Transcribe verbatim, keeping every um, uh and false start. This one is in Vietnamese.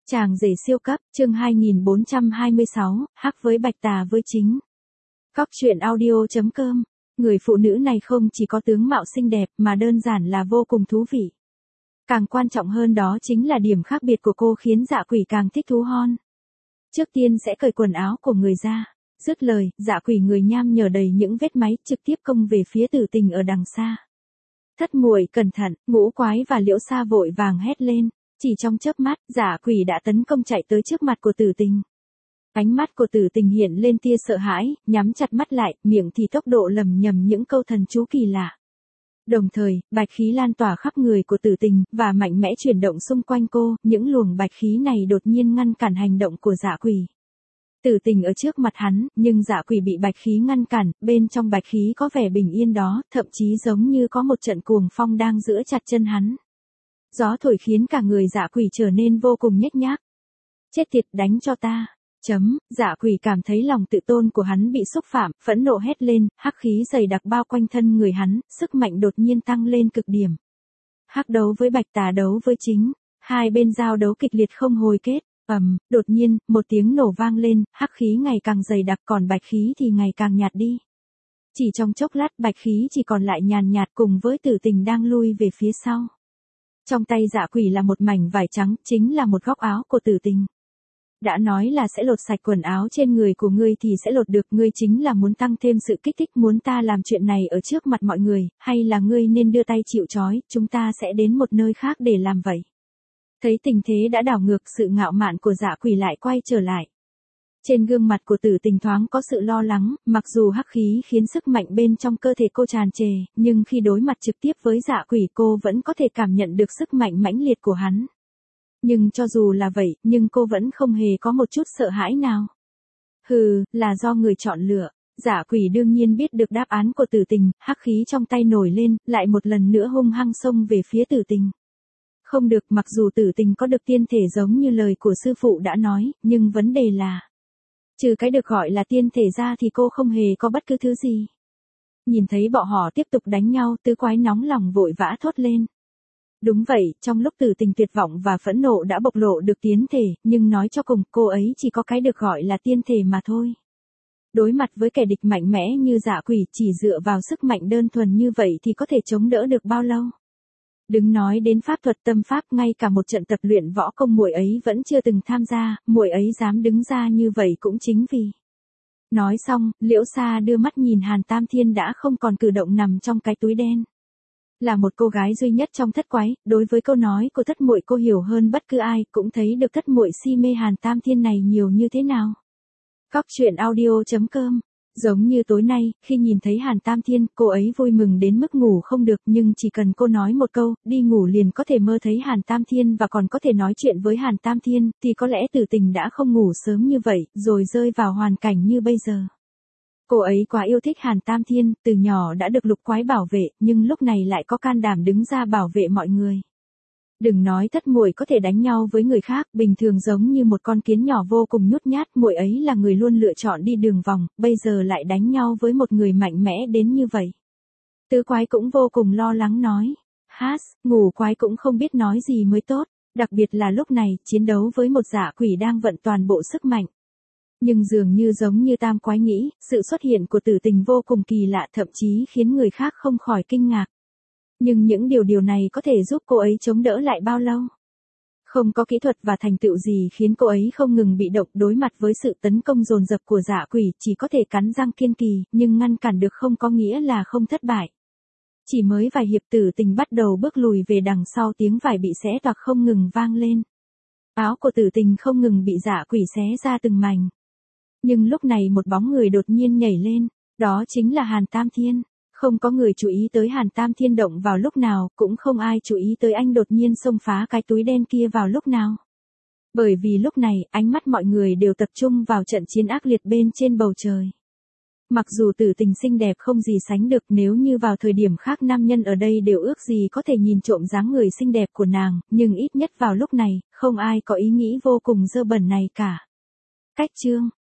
Chàng rể siêu cấp, chương hai nghìn bốn trăm hai mươi sáu, hắc với bạch tà với chính. Cóc truyện audio.com. Người phụ nữ này không chỉ có tướng mạo xinh đẹp mà đơn giản là vô cùng thú vị. Càng quan trọng hơn đó chính là điểm khác biệt của cô khiến Dạ Quỷ càng thích thú hơn. Trước tiên sẽ cởi quần áo của người ra. Dứt lời, Dạ Quỷ người nham nhở đầy những vết máy trực tiếp công về phía Tử Tình ở đằng xa. Thất muội cẩn thận, Ngũ Quái và Liễu Sa vội vàng hét lên. Chỉ trong chớp mắt, Dạ Quỷ đã tấn công chạy tới trước mặt của Tử Tình. Ánh mắt của Tử Tình hiện lên tia sợ hãi, nhắm chặt mắt lại, miệng thì tốc độ lầm nhầm những câu thần chú kỳ lạ. Đồng thời, bạch khí lan tỏa khắp người của Tử Tình, và mạnh mẽ chuyển động xung quanh cô, những luồng bạch khí này đột nhiên ngăn cản hành động của Dạ Quỷ. Tử Tình ở trước mặt hắn, nhưng Dạ Quỷ bị bạch khí ngăn cản, bên trong bạch khí có vẻ bình yên đó, thậm chí giống như có một trận cuồng phong đang giữ chặt chân hắn. Gió thổi khiến cả người Dạ Quỷ trở nên vô cùng nhếch nhác. Chết tiệt, đánh cho ta. Chấm, Dạ Quỷ cảm thấy lòng tự tôn của hắn bị xúc phạm, phẫn nộ hét lên, hắc khí dày đặc bao quanh thân người hắn, sức mạnh đột nhiên tăng lên cực điểm. Hắc đấu với bạch tà đấu với chính, hai bên giao đấu kịch liệt không hồi kết, ầm, đột nhiên, một tiếng nổ vang lên, hắc khí ngày càng dày đặc còn bạch khí thì ngày càng nhạt đi. Chỉ trong chốc lát bạch khí chỉ còn lại nhàn nhạt cùng với Tử Tình đang lui về phía sau. Trong tay Dạ Quỷ là một mảnh vải trắng, chính là một góc áo của Tử Tình. Đã nói là sẽ lột sạch quần áo trên người của ngươi thì sẽ lột được, ngươi chính là muốn tăng thêm sự kích thích, muốn ta làm chuyện này ở trước mặt mọi người, hay là ngươi nên đưa tay chịu trói, chúng ta sẽ đến một nơi khác để làm vậy. Thấy tình thế đã đảo ngược, sự ngạo mạn của Dạ Quỷ lại quay trở lại. Trên gương mặt của Tử Tình thoáng có sự lo lắng, mặc dù hắc khí khiến sức mạnh bên trong cơ thể cô tràn trề, nhưng khi đối mặt trực tiếp với Dạ Quỷ cô vẫn có thể cảm nhận được sức mạnh mãnh liệt của hắn. Nhưng cho dù là vậy, nhưng cô vẫn không hề có một chút sợ hãi nào. Hừ, là do người chọn lựa. Dạ Quỷ đương nhiên biết được đáp án của Tử Tình, hắc khí trong tay nổi lên, lại một lần nữa hung hăng xông về phía Tử Tình. Không được, mặc dù Tử Tình có được tiên thể giống như lời của sư phụ đã nói, nhưng vấn đề là trừ cái được gọi là tiên thể ra thì cô không hề có bất cứ thứ gì. Nhìn thấy bọn họ tiếp tục đánh nhau, tứ quái nóng lòng vội vã thốt lên. Đúng vậy, trong lúc Tử Tình tuyệt vọng và phẫn nộ đã bộc lộ được tiên thể, nhưng nói cho cùng, cô ấy chỉ có cái được gọi là tiên thể mà thôi. Đối mặt với kẻ địch mạnh mẽ như Dạ Quỷ, chỉ dựa vào sức mạnh đơn thuần như vậy thì có thể chống đỡ được bao lâu? Đừng nói đến pháp thuật tâm pháp, ngay cả một trận tập luyện võ công muội ấy vẫn chưa từng tham gia, muội ấy dám đứng ra như vậy cũng chính vì. Nói xong, Liễu Sa đưa mắt nhìn Hàn Tam Thiên đã không còn cử động nằm trong cái túi đen. Là một cô gái duy nhất trong thất quái, đối với câu nói của thất muội cô hiểu hơn bất cứ ai, cũng thấy được thất muội si mê Hàn Tam Thiên này nhiều như thế nào. Cóc truyện audio.com. Giống như tối nay, khi nhìn thấy Hàn Tam Thiên, cô ấy vui mừng đến mức ngủ không được, nhưng chỉ cần cô nói một câu, đi ngủ liền có thể mơ thấy Hàn Tam Thiên và còn có thể nói chuyện với Hàn Tam Thiên, thì có lẽ Tử Tình đã không ngủ sớm như vậy, rồi rơi vào hoàn cảnh như bây giờ. Cô ấy quá yêu thích Hàn Tam Thiên, từ nhỏ đã được lục quái bảo vệ, nhưng lúc này lại có can đảm đứng ra bảo vệ mọi người. Đừng nói thất muội có thể đánh nhau với người khác, bình thường giống như một con kiến nhỏ vô cùng nhút nhát, muội ấy là người luôn lựa chọn đi đường vòng, bây giờ lại đánh nhau với một người mạnh mẽ đến như vậy. Tứ quái cũng vô cùng lo lắng nói. Hát, Ngũ Quái cũng không biết nói gì mới tốt, đặc biệt là lúc này, chiến đấu với một Dạ Quỷ đang vận toàn bộ sức mạnh. Nhưng dường như giống như Tam Quái nghĩ, sự xuất hiện của Tử Tình vô cùng kỳ lạ, thậm chí khiến người khác không khỏi kinh ngạc. Nhưng những điều điều này có thể giúp cô ấy chống đỡ lại bao lâu? Không có kỹ thuật và thành tựu gì khiến cô ấy không ngừng bị động đối mặt với sự tấn công dồn dập của Dạ Quỷ, chỉ có thể cắn răng kiên kỳ, nhưng ngăn cản được không có nghĩa là không thất bại. Chỉ mới vài hiệp Tử Tình bắt đầu bước lùi về đằng sau, tiếng vải bị xé toạc không ngừng vang lên. Áo của Tử Tình không ngừng bị Dạ Quỷ xé ra từng mảnh. Nhưng lúc này một bóng người đột nhiên nhảy lên, đó chính là Hàn Tam Thiên. Không có người chú ý tới Hàn Tam Thiên động vào lúc nào, cũng không ai chú ý tới anh đột nhiên xông phá cái túi đen kia vào lúc nào. Bởi vì lúc này, ánh mắt mọi người đều tập trung vào trận chiến ác liệt bên trên bầu trời. Mặc dù Tử Tình xinh đẹp không gì sánh được, nếu như vào thời điểm khác nam nhân ở đây đều ước gì có thể nhìn trộm dáng người xinh đẹp của nàng, nhưng ít nhất vào lúc này, không ai có ý nghĩ vô cùng dơ bẩn này cả. Cách chương